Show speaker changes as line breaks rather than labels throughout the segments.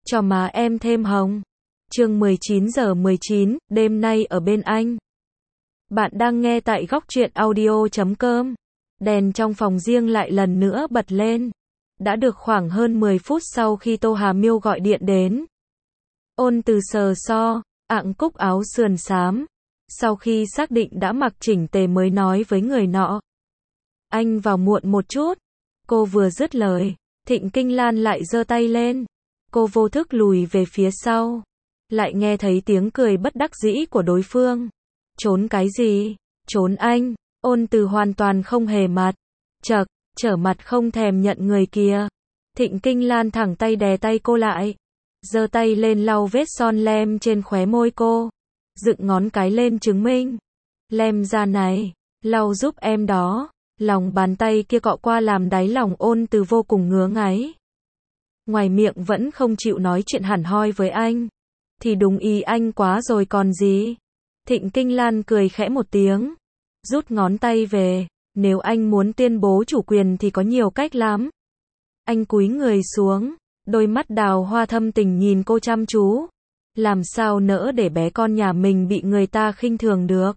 cho má em thêm hồng. Chương 19:19, đêm nay ở bên anh. Bạn đang nghe tại góc truyện audio.com. Đèn trong phòng riêng lại lần nữa bật lên. Đã được khoảng hơn 10 phút sau khi Tô Hà Miêu gọi điện đến. Ôn Từ sờ so, ạng cúc áo sườn xám. Sau khi xác định đã mặc chỉnh tề mới nói với người nọ. Anh vào muộn một chút. Cô vừa dứt lời, Thịnh Kinh Lan lại giơ tay lên. Cô vô thức lùi về phía sau. Lại nghe thấy tiếng cười bất đắc dĩ của đối phương. Trốn cái gì? Trốn anh. Ôn Từ hoàn toàn không hề mặt. Trở mặt không thèm nhận người kia. Thịnh Kinh Lan thẳng tay đè tay cô lại. Giơ tay lên lau vết son lem trên khóe môi cô. Dựng ngón cái lên chứng minh. Lem ra này, lau giúp em đó. Lòng bàn tay kia cọ qua làm đáy lòng Ôn Từ vô cùng ngứa ngáy. Ngoài miệng vẫn không chịu nói chuyện hẳn hoi với anh. Thì đúng ý anh quá rồi còn gì. Thịnh Kinh Lan cười khẽ một tiếng. Rút ngón tay về. Nếu anh muốn tuyên bố chủ quyền thì có nhiều cách lắm. Anh cúi người xuống. Đôi mắt đào hoa thâm tình nhìn cô chăm chú. Làm sao nỡ để bé con nhà mình bị người ta khinh thường được.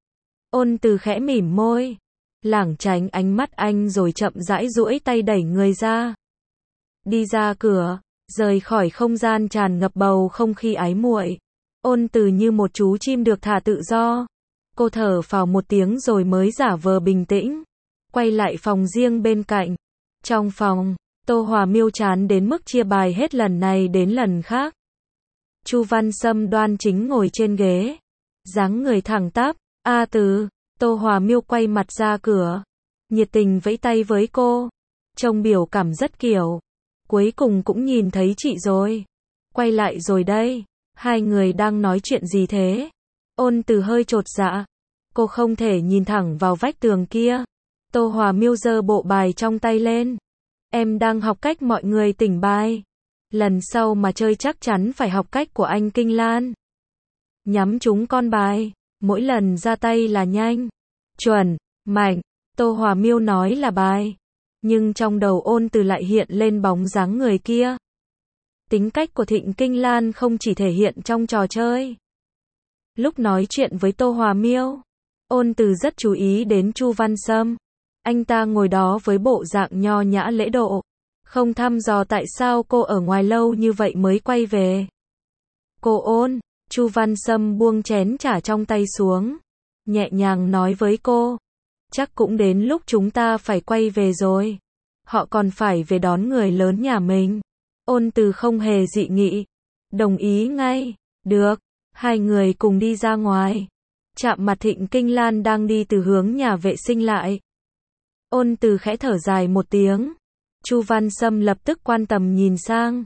Ôn Từ khẽ mỉm môi. Lảng tránh ánh mắt anh rồi chậm rãi duỗi tay đẩy người ra. Đi ra cửa, rời khỏi không gian tràn ngập bầu không khí ái muội. Ôn Từ như một chú chim được thả tự do. Cô thở phào một tiếng rồi mới giả vờ bình tĩnh. Quay lại phòng riêng bên cạnh. Trong phòng, Tô Hòa Miêu chán đến mức chia bài hết lần này đến lần khác. Chu Văn Sâm đoan chính ngồi trên ghế. Dáng người thẳng tắp. A Từ. Tô Hòa Miêu quay mặt ra cửa. Nhiệt tình vẫy tay với cô. Trông biểu cảm rất kiểu. Cuối cùng cũng nhìn thấy chị rồi. Quay lại rồi đây. Hai người đang nói chuyện gì thế? Ôn Từ hơi chột dạ. Cô không thể nhìn thẳng vào vách tường kia. Tô Hòa Miêu giơ bộ bài trong tay lên. Em đang học cách mọi người tỉnh bài. Lần sau mà chơi chắc chắn phải học cách của anh Kinh Lan. Nhắm trúng con bài. Mỗi lần ra tay là nhanh. Chuẩn, mạnh. Tô Hòa Miêu nói là bài. Nhưng trong đầu Ôn Từ lại hiện lên bóng dáng người kia. Tính cách của Thịnh Kinh Lan không chỉ thể hiện trong trò chơi. Lúc nói chuyện với Tô Hòa Miêu, Ôn Từ rất chú ý đến Chu Văn Sâm. Anh ta ngồi đó với bộ dạng nho nhã lễ độ. Không thăm dò tại sao cô ở ngoài lâu như vậy mới quay về. Cô Ôn, Chu Văn Sâm buông chén trà trong tay xuống. Nhẹ nhàng nói với cô. Chắc cũng đến lúc chúng ta phải quay về rồi. Họ còn phải về đón người lớn nhà mình. Ôn Từ không hề dị nghị. Đồng ý ngay. Được. Hai người cùng đi ra ngoài. Chạm mặt Thịnh Kinh Lan đang đi từ hướng nhà vệ sinh lại. Ôn Từ khẽ thở dài một tiếng. Chu Văn Sâm lập tức quan tâm nhìn sang.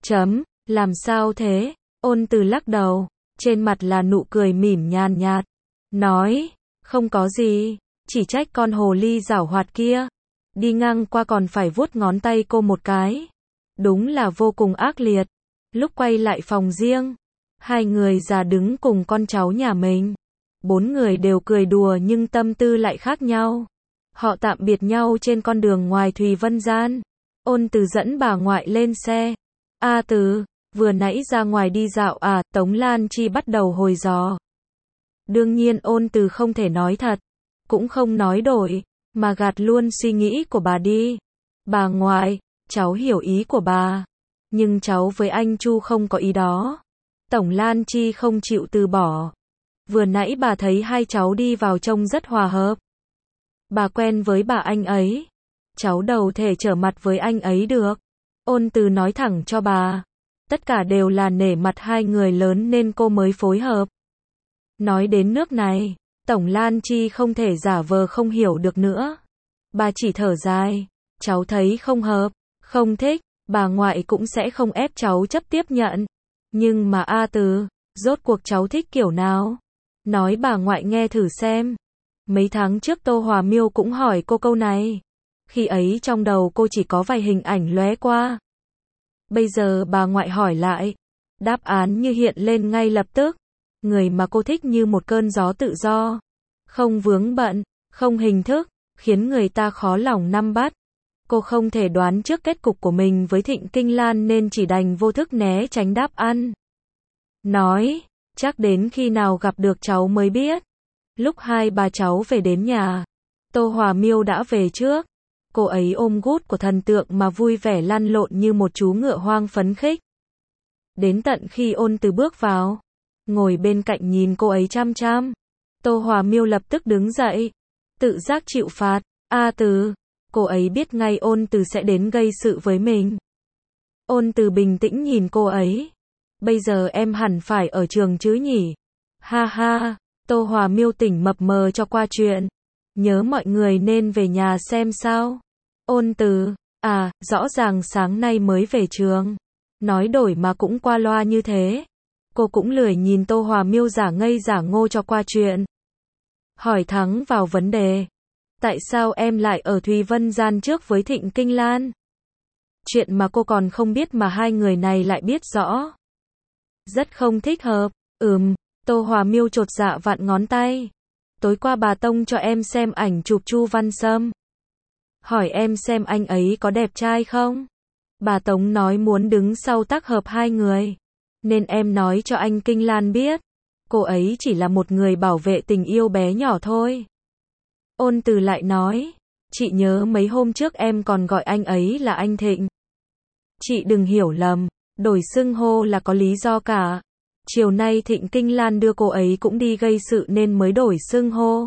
Làm sao thế? Ôn Từ lắc đầu. Trên mặt là nụ cười mỉm nhàn nhạt. Nói, không có gì. Chỉ trách con hồ ly giảo hoạt kia. Đi ngang qua còn phải vuốt ngón tay cô một cái. Đúng là vô cùng ác liệt. Lúc quay lại phòng riêng, hai người già đứng cùng con cháu nhà mình. Bốn người đều cười đùa nhưng tâm tư lại khác nhau. Họ tạm biệt nhau trên con đường ngoài Thùy Vân Gian. Ôn Từ dẫn bà ngoại lên xe. A Từ, vừa nãy ra ngoài đi dạo à? Tống Lan Chi bắt đầu hồi dò. Đương nhiên Ôn Từ không thể nói thật, cũng không nói đổi, mà gạt luôn suy nghĩ của bà đi. Bà ngoại, cháu hiểu ý của bà, nhưng cháu với anh Chu không có ý đó. Tổng Lan Chi không chịu từ bỏ. Vừa nãy bà thấy hai cháu đi vào trông rất hòa hợp. Bà quen với bà anh ấy. Cháu đâu thể trở mặt với anh ấy được. Ôn Từ nói thẳng cho bà. Tất cả đều là nể mặt hai người lớn nên cô mới phối hợp. Nói đến nước này, Tổng Lan Chi không thể giả vờ không hiểu được nữa. Bà chỉ thở dài. Cháu thấy không hợp, không thích, bà ngoại cũng sẽ không ép cháu chấp tiếp nhận. Nhưng mà A Từ, rốt cuộc cháu thích kiểu nào? Nói bà ngoại nghe thử xem. Mấy tháng trước Tô Hòa Miêu cũng hỏi cô câu này. Khi ấy trong đầu cô chỉ có vài hình ảnh lóe qua. Bây giờ bà ngoại hỏi lại. Đáp án như hiện lên ngay lập tức. Người mà cô thích như một cơn gió tự do. Không vướng bận, không hình thức, khiến người ta khó lòng nắm bắt. Cô không thể đoán trước kết cục của mình với Thịnh Kinh Lan nên chỉ đành vô thức né tránh đáp ăn. Nói, chắc đến khi nào gặp được cháu mới biết. Lúc hai bà cháu về đến nhà, Tô Hòa Miêu đã về trước. Cô ấy ôm gút của thần tượng mà vui vẻ lăn lộn như một chú ngựa hoang phấn khích. Đến tận khi Ôn Từ bước vào, ngồi bên cạnh nhìn cô ấy chăm chăm, Tô Hòa Miêu lập tức đứng dậy, tự giác chịu phạt. A Từ, cô ấy biết ngay Ôn Từ sẽ đến gây sự với mình. Ôn Từ bình tĩnh nhìn cô ấy. Bây giờ em hẳn phải ở trường chứ nhỉ? Ha ha, Tô Hòa Miêu tỉnh mập mờ cho qua chuyện. Nhớ mọi người nên về nhà xem sao. Ôn Từ, à, rõ ràng sáng nay mới về trường. Nói đổi mà cũng qua loa như thế. Cô cũng lười nhìn Tô Hòa Miêu giả ngây giả ngô cho qua chuyện. Hỏi thẳng vào vấn đề. Tại sao em lại ở Thùy Vân gian trước với Thịnh Kinh Lan? Chuyện mà cô còn không biết mà hai người này lại biết rõ. Rất không thích hợp. Tô Hòa Miêu chột dạ vặn ngón tay. Tối qua bà Tông cho em xem ảnh chụp Chu Văn Sâm. Hỏi em xem anh ấy có đẹp trai không? Bà Tống nói muốn đứng sau tác hợp hai người. Nên em nói cho anh Kinh Lan biết. Cô ấy chỉ là một người bảo vệ tình yêu bé nhỏ thôi. Ôn Từ lại nói. Chị nhớ mấy hôm trước em còn gọi anh ấy là anh Thịnh. Chị đừng hiểu lầm. Đổi xưng hô là có lý do cả. Chiều nay Thịnh Kinh Lan đưa cô ấy cũng đi gây sự nên mới đổi xưng hô.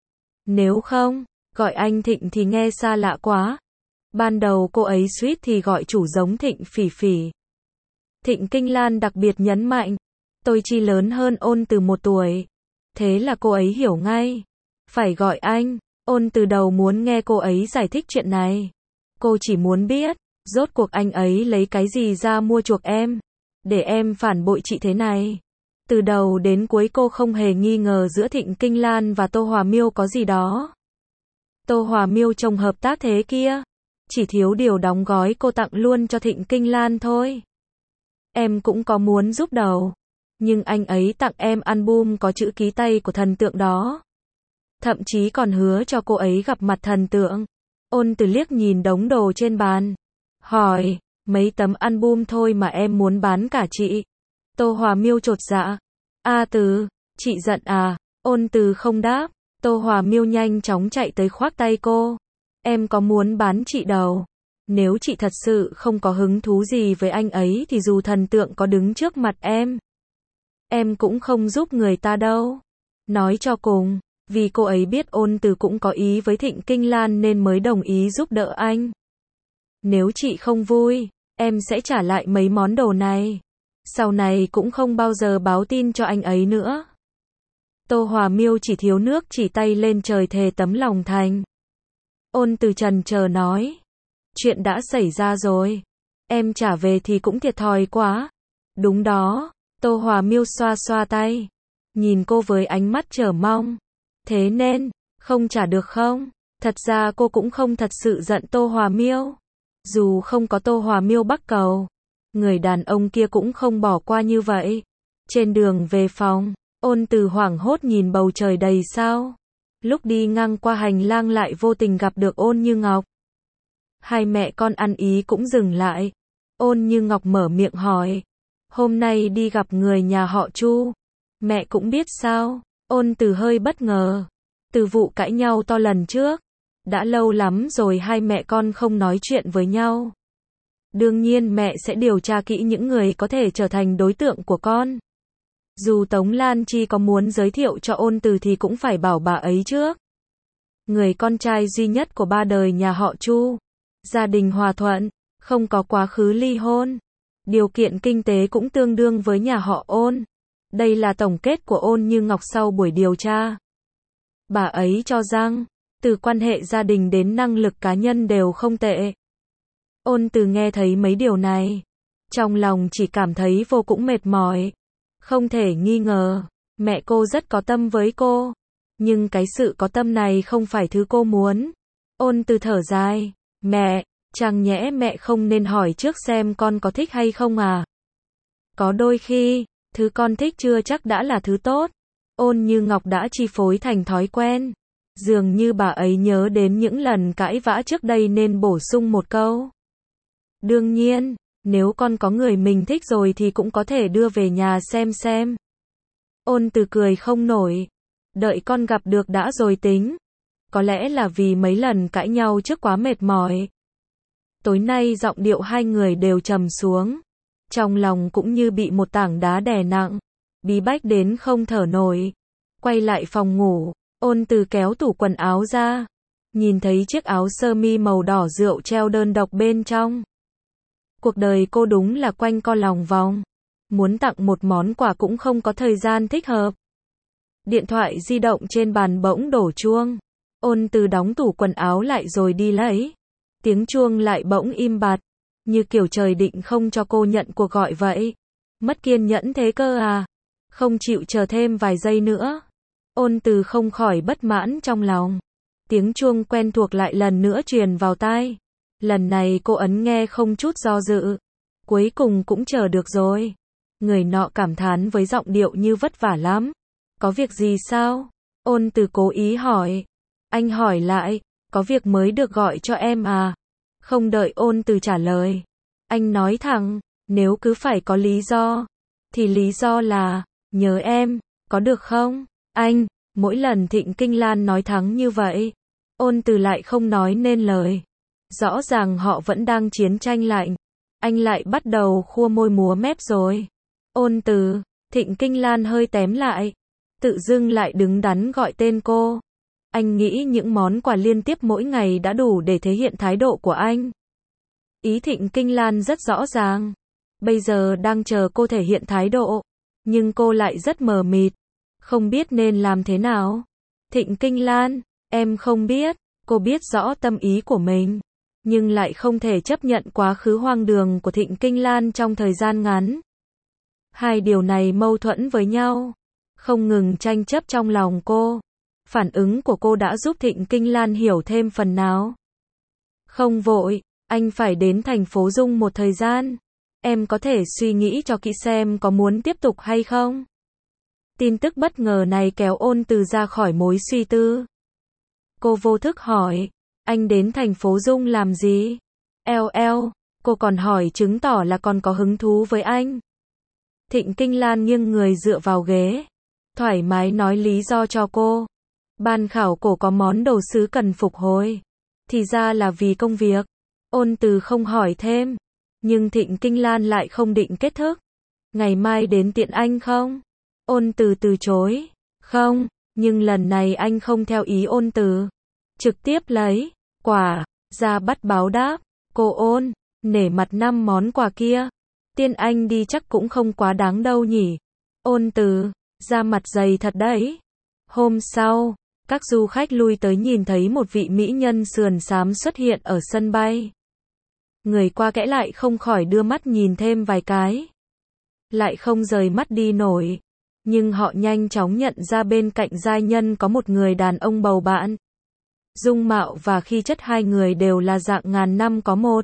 Nếu không, gọi anh Thịnh thì nghe xa lạ quá. Ban đầu cô ấy suýt thì gọi chủ giống Thịnh Phỉ Phỉ. Thịnh Kinh Lan đặc biệt nhấn mạnh. Tôi chỉ lớn hơn Ôn Từ 1 tuổi. Thế là cô ấy hiểu ngay. Phải gọi anh. Ôn Từ đầu muốn nghe cô ấy giải thích chuyện này. Cô chỉ muốn biết, rốt cuộc anh ấy lấy cái gì ra mua chuộc em. Để em phản bội chị thế này. Từ đầu đến cuối cô không hề nghi ngờ giữa Thịnh Kinh Lan và Tô Hòa Miêu có gì đó. Tô Hòa Miêu trông hợp tác thế kia. Chỉ thiếu điều đóng gói cô tặng luôn cho Thịnh Kinh Lan thôi. Em cũng có muốn giúp đầu. Nhưng anh ấy tặng em album có chữ ký tay của thần tượng đó. Thậm chí còn hứa cho cô ấy gặp mặt thần tượng. Ôn Từ liếc nhìn đống đồ trên bàn. Hỏi, mấy tấm album thôi mà em muốn bán cả chị. Tô Hòa Miêu chột dạ. A Từ, chị giận à? Ôn Từ không đáp. Tô Hòa Miêu nhanh chóng chạy tới khoác tay cô. Em có muốn bán chị đâu. Nếu chị thật sự không có hứng thú gì với anh ấy thì dù thần tượng có đứng trước mặt em cũng không giúp người ta đâu. Nói cho cùng, vì cô ấy biết Ôn Từ cũng có ý với Thịnh Kinh Lan nên mới đồng ý giúp đỡ anh. Nếu chị không vui, em sẽ trả lại mấy món đồ này. Sau này cũng không bao giờ báo tin cho anh ấy nữa. Tô Hòa Miêu chỉ thiếu nước chỉ tay lên trời thề tấm lòng thành. Ôn Từ chần chờ nói. Chuyện đã xảy ra rồi. Em trả về thì cũng thiệt thòi quá. Đúng đó. Tô Hòa Miêu xoa xoa tay. Nhìn cô với ánh mắt chờ mong. Thế nên, không trả được không? Thật ra cô cũng không thật sự giận Tô Hòa Miêu. Dù không có Tô Hòa Miêu bắc cầu, người đàn ông kia cũng không bỏ qua như vậy. Trên đường về phòng, Ôn Từ hoảng hốt nhìn bầu trời đầy sao. Lúc đi ngang qua hành lang lại vô tình gặp được Ôn Như Ngọc. Hai mẹ con ăn ý cũng dừng lại. Ôn Như Ngọc mở miệng hỏi. Hôm nay đi gặp người nhà họ Chu. Mẹ cũng biết sao? Ôn Từ hơi bất ngờ. Từ vụ cãi nhau to lần trước. Đã lâu lắm rồi hai mẹ con không nói chuyện với nhau. Đương nhiên mẹ sẽ điều tra kỹ những người có thể trở thành đối tượng của con. Dù Tống Lan Chi có muốn giới thiệu cho Ôn Từ thì cũng phải bảo bà ấy trước. Người con trai duy nhất của ba đời nhà họ Chu. Gia đình hòa thuận, không có quá khứ ly hôn. Điều kiện kinh tế cũng tương đương với nhà họ Ôn. Đây là tổng kết của Ôn Như Ngọc sau buổi điều tra. Bà ấy cho rằng, từ quan hệ gia đình đến năng lực cá nhân đều không tệ. Ôn Từ nghe thấy mấy điều này. Trong lòng chỉ cảm thấy vô cùng mệt mỏi. Không thể nghi ngờ, mẹ cô rất có tâm với cô. Nhưng cái sự có tâm này không phải thứ cô muốn. Ôn Từ thở dài. Mẹ, chẳng nhẽ mẹ không nên hỏi trước xem con có thích hay không à? Có đôi khi, thứ con thích chưa chắc đã là thứ tốt. Ôn Như Ngọc đã chi phối thành thói quen. Dường như bà ấy nhớ đến những lần cãi vã trước đây nên bổ sung một câu. Đương nhiên, nếu con có người mình thích rồi thì cũng có thể đưa về nhà xem. Ôn Từ cười không nổi. Đợi con gặp được đã rồi tính. Có lẽ là vì mấy lần cãi nhau trước quá mệt mỏi. Tối nay giọng điệu hai người đều trầm xuống. Trong lòng cũng như bị một tảng đá đè nặng. Bí bách đến không thở nổi. Quay lại phòng ngủ, Ôn Từ kéo tủ quần áo ra. Nhìn thấy chiếc áo sơ mi màu đỏ rượu treo đơn độc bên trong. Cuộc đời cô đúng là quanh co lòng vòng. Muốn tặng một món quà cũng không có thời gian thích hợp. Điện thoại di động trên bàn bỗng đổ chuông. Ôn Từ đóng tủ quần áo lại rồi đi lấy. Tiếng chuông lại bỗng im bặt. Như kiểu trời định không cho cô nhận cuộc gọi vậy. Mất kiên nhẫn thế cơ à? Không chịu chờ thêm vài giây nữa. Ôn Từ không khỏi bất mãn trong lòng. Tiếng chuông quen thuộc lại lần nữa truyền vào tai. Lần này cô ấn nghe không chút do dự. Cuối cùng cũng chờ được rồi. Người nọ cảm thán với giọng điệu như vất vả lắm. Có việc gì sao? Ôn Từ cố ý hỏi. Anh hỏi lại, có việc mới được gọi cho em à? Không đợi Ôn Từ trả lời. Anh nói thẳng, nếu cứ phải có lý do, thì lý do là, nhớ em, có được không? Anh, mỗi lần Thịnh Kinh Lan nói thắng như vậy, Ôn Từ lại không nói nên lời. Rõ ràng họ vẫn đang chiến tranh lạnh. Anh lại bắt đầu khua môi múa mép rồi. Ôn Từ, Thịnh Kinh Lan hơi tém lại. Tự dưng lại đứng đắn gọi tên cô. Anh nghĩ những món quà liên tiếp mỗi ngày đã đủ để thể hiện thái độ của anh. Ý Thịnh Kinh Lan rất rõ ràng. Bây giờ đang chờ cô thể hiện thái độ. Nhưng cô lại rất mờ mịt. Không biết nên làm thế nào. Thịnh Kinh Lan, em không biết. Cô biết rõ tâm ý của mình. Nhưng lại không thể chấp nhận quá khứ hoang đường của Thịnh Kinh Lan trong thời gian ngắn. Hai điều này mâu thuẫn với nhau. Không ngừng tranh chấp trong lòng cô. Phản ứng của cô đã giúp Thịnh Kinh Lan hiểu thêm phần nào. Không vội, anh phải đến thành phố Dung một thời gian. Em có thể suy nghĩ cho kỹ xem có muốn tiếp tục hay không. Tin tức bất ngờ này kéo Ôn Từ ra khỏi mối suy tư. Cô vô thức hỏi, anh đến thành phố Dung làm gì? Cô còn hỏi chứng tỏ là còn có hứng thú với anh. Thịnh Kinh Lan nghiêng người dựa vào ghế. Thoải mái nói lý do cho cô. Ban khảo cổ có món đồ sứ cần phục hồi. Thì ra là vì công việc. Ôn Từ không hỏi thêm. Nhưng Thịnh Kinh Lan lại không định kết thúc. Ngày mai đến tiện anh không? Ôn Từ từ chối. Không, nhưng lần này anh không theo ý Ôn Từ. Trực tiếp lấy quà ra bắt báo đáp. Cô Ôn, nể mặt 5 món quà kia. Tiên anh đi chắc cũng không quá đáng đâu nhỉ. Ôn Từ, da mặt dày thật đấy. Hôm sau, các du khách lui tới nhìn thấy một vị mỹ nhân sườn xám xuất hiện ở sân bay. Người qua kẽ lại không khỏi đưa mắt nhìn thêm vài cái. Lại không rời mắt đi nổi. Nhưng họ nhanh chóng nhận ra bên cạnh giai nhân có một người đàn ông bầu bạn. Dung mạo và khí chất hai người đều là dạng ngàn năm có một.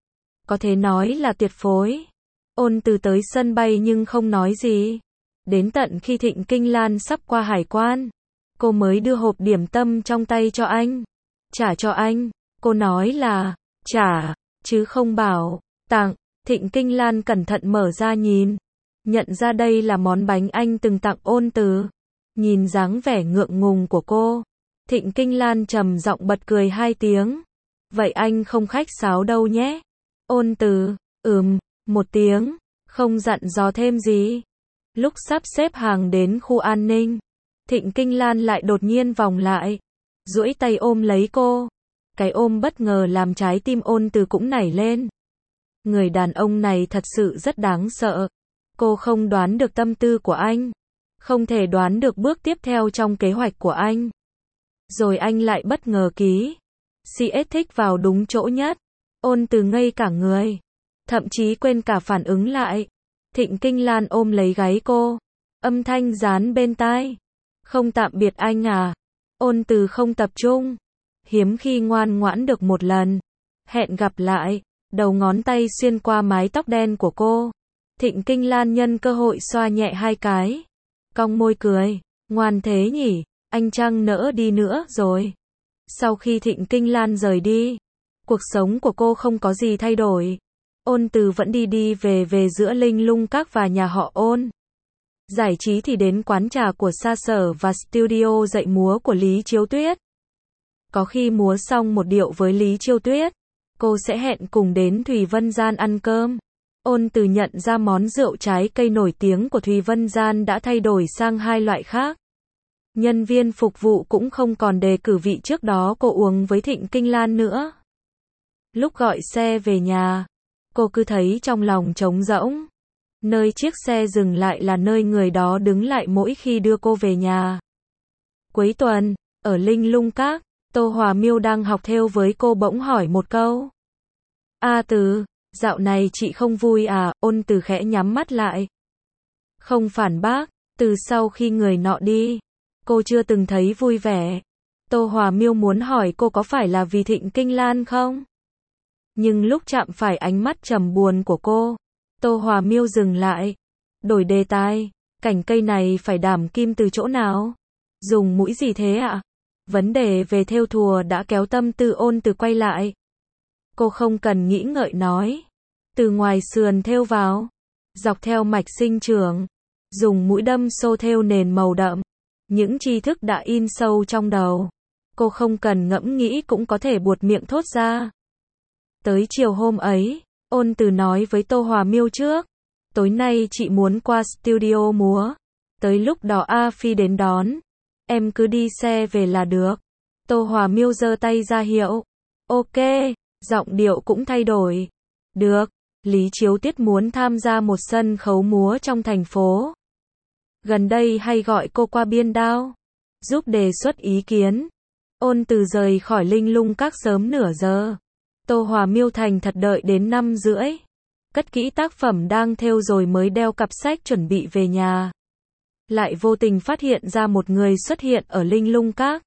Có thể nói là tuyệt phối. Ôn Từ tới sân bay nhưng không nói gì. Đến tận khi Thịnh Kinh Lan sắp qua hải quan, cô mới đưa hộp điểm tâm trong tay cho anh. Trả cho anh. Cô nói là trả, chứ không bảo tặng. Thịnh Kinh Lan cẩn thận mở ra nhìn. Nhận ra đây là món bánh anh từng tặng Ôn Từ. Nhìn dáng vẻ ngượng ngùng của cô, Thịnh Kinh Lan trầm giọng bật cười 2 tiếng. Vậy anh không khách sáo đâu nhé. Ôn Từ, một tiếng, không dặn dò thêm gì. Lúc sắp xếp hàng đến khu an ninh, Thịnh Kinh Lan lại đột nhiên vòng lại, duỗi tay ôm lấy cô. Cái ôm bất ngờ làm trái tim Ôn Từ cũng nảy lên. Người đàn ông này thật sự rất đáng sợ. Cô không đoán được tâm tư của anh, không thể đoán được bước tiếp theo trong kế hoạch của anh. Rồi anh lại bất ngờ ký CS thích vào đúng chỗ nhất. Ôn Từ ngây cả người, thậm chí quên cả phản ứng lại. Thịnh Kinh Lan ôm lấy gáy cô, âm thanh dán bên tai. Không tạm biệt anh à? Ôn Từ không tập trung, hiếm khi ngoan ngoãn được một lần. Hẹn gặp lại. Đầu ngón tay xuyên qua mái tóc đen của cô. Thịnh Kinh Lan nhân cơ hội xoa nhẹ 2 cái. Cong môi cười, ngoan thế nhỉ? anh chăng nỡ đi nữa rồi. Sau khi Thịnh Kinh Lan rời đi, cuộc sống của cô không có gì thay đổi. Ôn Từ vẫn đi về giữa Linh Lung Các và nhà họ Ôn. Giải trí thì đến quán trà của Sa Sở và studio dạy múa của Lý Chiếu Tuyết. Có khi múa xong một điệu với Lý Chiêu Tuyết, cô sẽ hẹn cùng đến Thùy Vân Gian ăn cơm. Ôn Từ nhận ra món rượu trái cây nổi tiếng của Thùy Vân Gian đã thay đổi sang hai loại khác. Nhân viên phục vụ cũng không còn đề cử vị trước đó cô uống với Thịnh Kinh Lan nữa. Lúc gọi xe về nhà, cô cứ thấy trong lòng trống rỗng. Nơi chiếc xe dừng lại là nơi người đó đứng lại mỗi khi đưa cô về nhà. Cuối tuần, ở Linh Lung Các, Tô Hòa Miêu đang học thêu với cô bỗng hỏi một câu. Từ, dạo này chị không vui à? Ôn Từ khẽ nhắm mắt lại. Không phản bác, từ sau khi người nọ đi, cô chưa từng thấy vui vẻ. Tô Hòa Miêu muốn hỏi cô có phải là vì Thịnh Kinh Lan không? Nhưng lúc chạm phải ánh mắt trầm buồn của cô, Tô Hòa Miêu dừng lại. Đổi đề tài, cành cây này phải đảm kim từ chỗ nào? Dùng mũi gì thế ạ? Vấn đề về thêu thùa đã kéo tâm tư Ôn Từ quay lại. Cô không cần nghĩ ngợi nói. Từ ngoài sườn thêu vào, dọc theo mạch sinh trưởng, dùng mũi đâm xô thêu nền màu đậm. Những tri thức đã in sâu trong đầu, cô không cần ngẫm nghĩ cũng có thể buột miệng thốt ra. Tới chiều hôm ấy, Ôn Từ nói với Tô Hòa Miêu trước. Tối nay chị muốn qua studio múa. Tới lúc đó A Phi đến đón. Em cứ đi xe về là được. Tô Hòa Miêu giơ tay ra hiệu. Ok, giọng điệu cũng thay đổi. Được, Lý Chiếu Tuyết muốn tham gia một sân khấu múa trong thành phố. Gần đây hay gọi cô qua biên đao, giúp đề xuất ý kiến. Ôn Từ rời khỏi Linh Lung Các sớm nửa giờ. Tô Hòa Miêu thành thật đợi đến 5:30. Cất kỹ tác phẩm đang thêu rồi mới đeo cặp sách chuẩn bị về nhà. Lại vô tình phát hiện ra một người xuất hiện ở Linh Lung Các.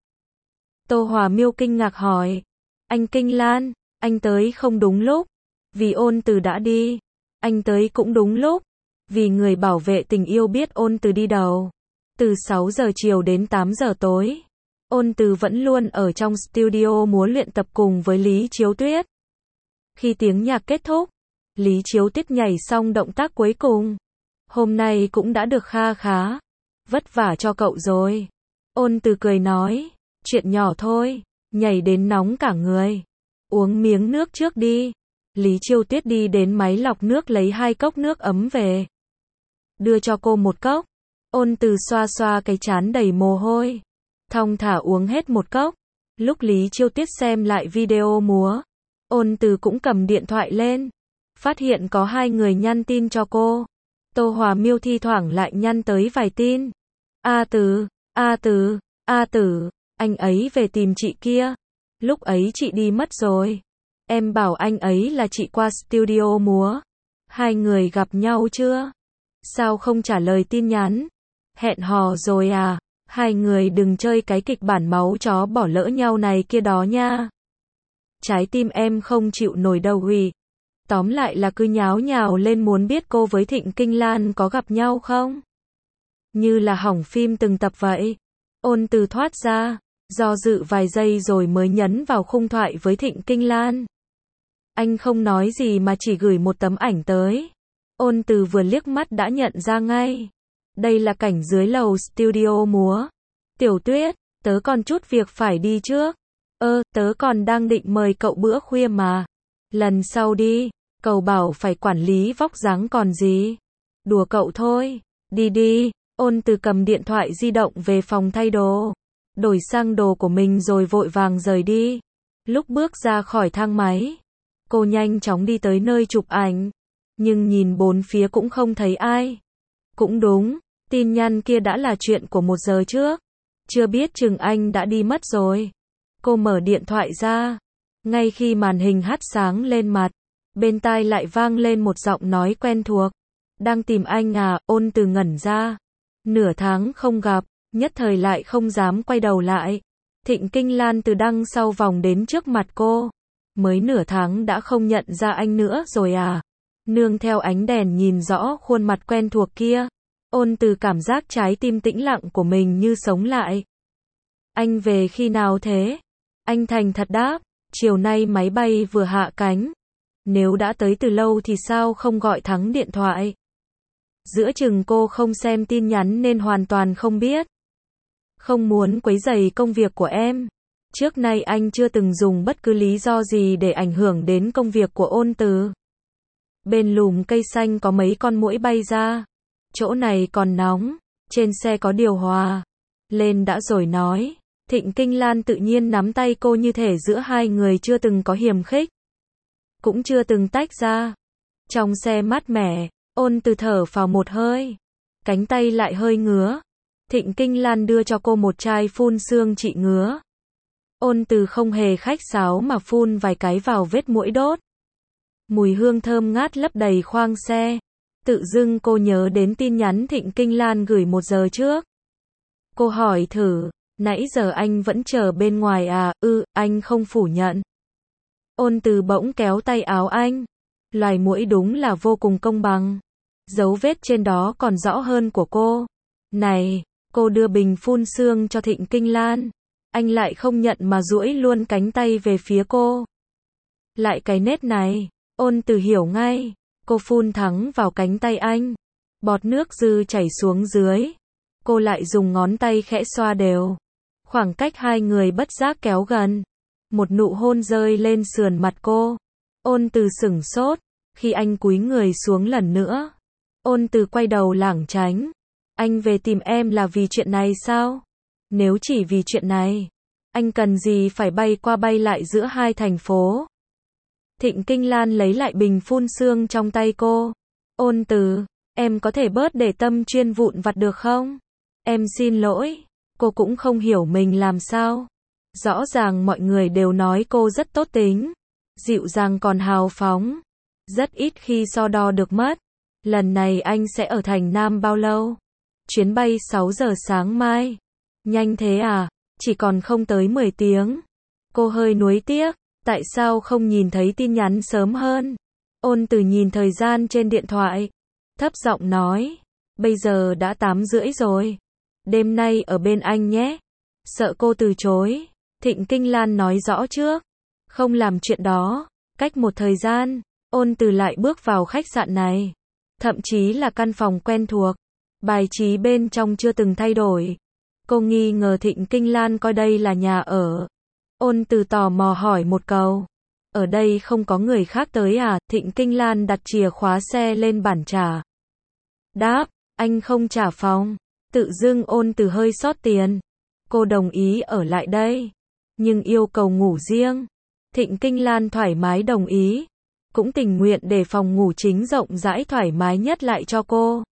Tô Hòa Miêu kinh ngạc hỏi. Anh Kinh Lan, anh tới không đúng lúc. Vì Ôn Từ đã đi. Anh tới cũng đúng lúc. Vì người bảo vệ tình yêu biết Ôn Từ đi đâu. Từ 6 giờ chiều đến 8 giờ tối, Ôn Từ vẫn luôn ở trong studio múa luyện tập cùng với Lý Chiếu Tuyết. Khi tiếng nhạc kết thúc, Lý Chiếu Tuyết nhảy xong động tác cuối cùng. Hôm nay cũng đã được kha khá. Vất vả cho cậu rồi. Ôn Từ cười nói. Chuyện nhỏ thôi, nhảy đến nóng cả người. Uống miếng nước trước đi. Lý Chiêu Tuyết đi đến máy lọc nước lấy 2 cốc nước ấm về. Đưa cho cô một cốc. Ôn Từ xoa xoa cái trán đầy mồ hôi. Thong thả uống hết một cốc. Lúc Lý Chiêu Tuyết xem lại video múa, Ôn Từ cũng cầm điện thoại lên. Phát hiện có 2 người nhắn tin cho cô. Tô Hòa Miêu thi thoảng lại nhắn tới vài tin. Từ, Từ, anh ấy về tìm chị kia. Lúc ấy chị đi mất rồi. Em bảo anh ấy là chị qua studio múa. 2 người gặp nhau chưa? Sao không trả lời tin nhắn? Hẹn hò rồi à? 2 người đừng chơi cái kịch bản máu chó bỏ lỡ nhau này kia đó nha. Trái tim em không chịu nổi đâu hủy. Tóm lại là cứ nháo nhào lên muốn biết cô với Thịnh Kinh Lan có gặp nhau không? Như là hỏng phim từng tập vậy. Ôn Từ thoát ra, do dự vài giây rồi mới nhấn vào khung thoại với Thịnh Kinh Lan. Anh không nói gì mà chỉ gửi một tấm ảnh tới. Ôn Từ vừa liếc mắt đã nhận ra ngay. Đây là cảnh dưới lầu studio múa. Tiểu Tuyết, tớ còn chút việc phải đi trước. Tớ còn đang định mời cậu bữa khuya mà. Lần sau đi, cậu bảo phải quản lý vóc dáng còn gì. Đùa cậu thôi, đi đi. Ôn Từ cầm điện thoại di động về phòng thay đồ. Đổi sang đồ của mình rồi vội vàng rời đi. Lúc bước ra khỏi thang máy, cô nhanh chóng đi tới nơi chụp ảnh. Nhưng nhìn bốn phía cũng không thấy ai. Cũng đúng, tin nhắn kia đã là chuyện của 1 giờ trước. Chưa biết chừng anh đã đi mất rồi. Cô mở điện thoại ra. Ngay khi màn hình hắt sáng lên mặt, bên tai lại vang lên một giọng nói quen thuộc. Đang tìm anh à? Ôn Từ ngẩn ra. Nửa tháng không gặp, nhất thời lại không dám quay đầu lại. Thịnh Kinh Lan từ đằng sau vòng đến trước mặt cô. Mới nửa tháng đã không nhận ra anh nữa rồi à? Nương theo ánh đèn nhìn rõ khuôn mặt quen thuộc kia, Ôn Từ cảm giác trái tim tĩnh lặng của mình như sống lại. Anh về khi nào thế? Anh thành thật đáp, chiều nay máy bay vừa hạ cánh. Nếu đã tới từ lâu thì sao không gọi Thắng điện thoại? Giữa chừng cô không xem tin nhắn nên hoàn toàn không biết. Không muốn quấy rầy công việc của em. Trước nay anh chưa từng dùng bất cứ lý do gì để ảnh hưởng đến công việc của Ôn Từ. Bên lùm cây xanh có mấy con muỗi bay ra. Chỗ này còn nóng, trên xe có điều hòa. Lên đã rồi nói. Thịnh Kinh Lan tự nhiên nắm tay cô như thể giữa hai người chưa từng có hiềm khích. Cũng chưa từng tách ra. Trong xe mát mẻ, Ôn Từ thở phào một hơi. Cánh tay lại hơi ngứa. Thịnh Kinh Lan đưa cho cô một chai phun sương trị ngứa. Ôn Từ không hề khách sáo mà phun vài cái vào vết muỗi đốt. Mùi hương thơm ngát lấp đầy khoang xe. Tự dưng cô nhớ đến tin nhắn Thịnh Kinh Lan gửi 1 giờ trước. Cô hỏi thử, nãy giờ anh vẫn chờ bên ngoài à? Anh không phủ nhận. Ôn Từ bỗng kéo tay áo anh. Loài muỗi đúng là vô cùng công bằng. Dấu vết trên đó còn rõ hơn của cô. Này, cô đưa bình phun sương cho Thịnh Kinh Lan. Anh lại không nhận mà duỗi luôn cánh tay về phía cô. Lại cái nét này, Ôn Từ hiểu ngay. Cô phun thẳng vào cánh tay anh. Bọt nước dư chảy xuống dưới. Cô lại dùng ngón tay khẽ xoa đều. Khoảng cách hai người bất giác kéo gần. Một nụ hôn rơi lên sườn mặt cô. Ôn Từ sửng sốt. Khi anh cúi người xuống lần nữa. Ôn Từ quay đầu lảng tránh. Anh về tìm em là vì chuyện này sao? Nếu chỉ vì chuyện này, anh cần gì phải bay qua bay lại giữa hai thành phố? Thịnh Kinh Lan lấy lại bình phun sương trong tay cô. Ôn Từ, em có thể bớt để tâm chuyên vụn vặt được không? Em xin lỗi. Cô cũng không hiểu mình làm sao. Rõ ràng mọi người đều nói cô rất tốt tính, dịu dàng còn hào phóng. Rất ít khi so đo được mất. Lần này anh sẽ ở thành Nam bao lâu? Chuyến bay 6 giờ sáng mai. Nhanh thế à? Chỉ còn không tới 10 tiếng. Cô hơi nuối tiếc. Tại sao không nhìn thấy tin nhắn sớm hơn? Ôn Từ nhìn thời gian trên điện thoại. Thấp giọng nói. Bây giờ đã 8:30 rồi. Đêm nay ở bên anh nhé. Sợ cô từ chối. Thịnh Kinh Lan nói rõ trước. Không làm chuyện đó. Cách một thời gian, Ôn Từ lại bước vào khách sạn này. Thậm chí là căn phòng quen thuộc. Bài trí bên trong chưa từng thay đổi. Cô nghi ngờ Thịnh Kinh Lan coi đây là nhà ở. Ôn Từ tò mò hỏi một câu. Ở đây không có người khác tới à? Thịnh Kinh Lan đặt chìa khóa xe lên bàn trả. Đáp, anh không trả phòng. Tự dưng Ôn Từ hơi xót tiền. Cô đồng ý ở lại đây. Nhưng yêu cầu ngủ riêng. Thịnh Kinh Lan thoải mái đồng ý. Cũng tình nguyện để phòng ngủ chính rộng rãi thoải mái nhất lại cho cô.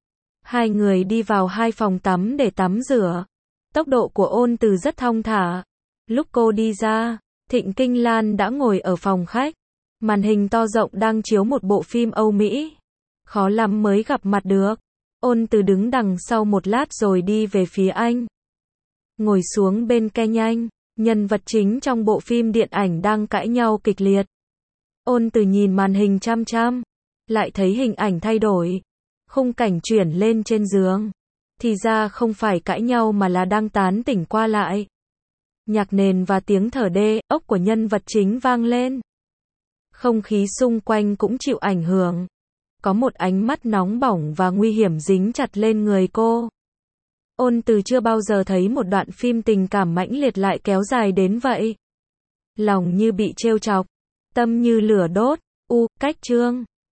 Hai người đi vào hai phòng tắm để tắm rửa. Tốc độ của Ôn Từ rất thong thả. Lúc cô đi ra, Thịnh Kinh Lan đã ngồi ở phòng khách. Màn hình to rộng đang chiếu một bộ phim Âu Mỹ. Khó lắm mới gặp mặt được. Ôn Từ đứng đằng sau một lát rồi đi về phía anh. Ngồi xuống bên cạnh anh. Nhân vật chính trong bộ phim điện ảnh đang cãi nhau kịch liệt. Ôn Từ nhìn màn hình chăm chăm. Lại thấy hình ảnh thay đổi. Khung cảnh chuyển lên trên giường. Thì ra không phải cãi nhau mà là đang tán tỉnh qua lại. Nhạc nền và tiếng thở đê ốc của nhân vật chính vang lên. Không khí xung quanh cũng chịu ảnh hưởng. Có một ánh mắt nóng bỏng và nguy hiểm dính chặt lên người cô. Ôn Từ chưa bao giờ thấy một đoạn phim tình cảm mãnh liệt lại kéo dài đến vậy. Lòng như bị trêu chọc. Tâm như lửa đốt. Cách chương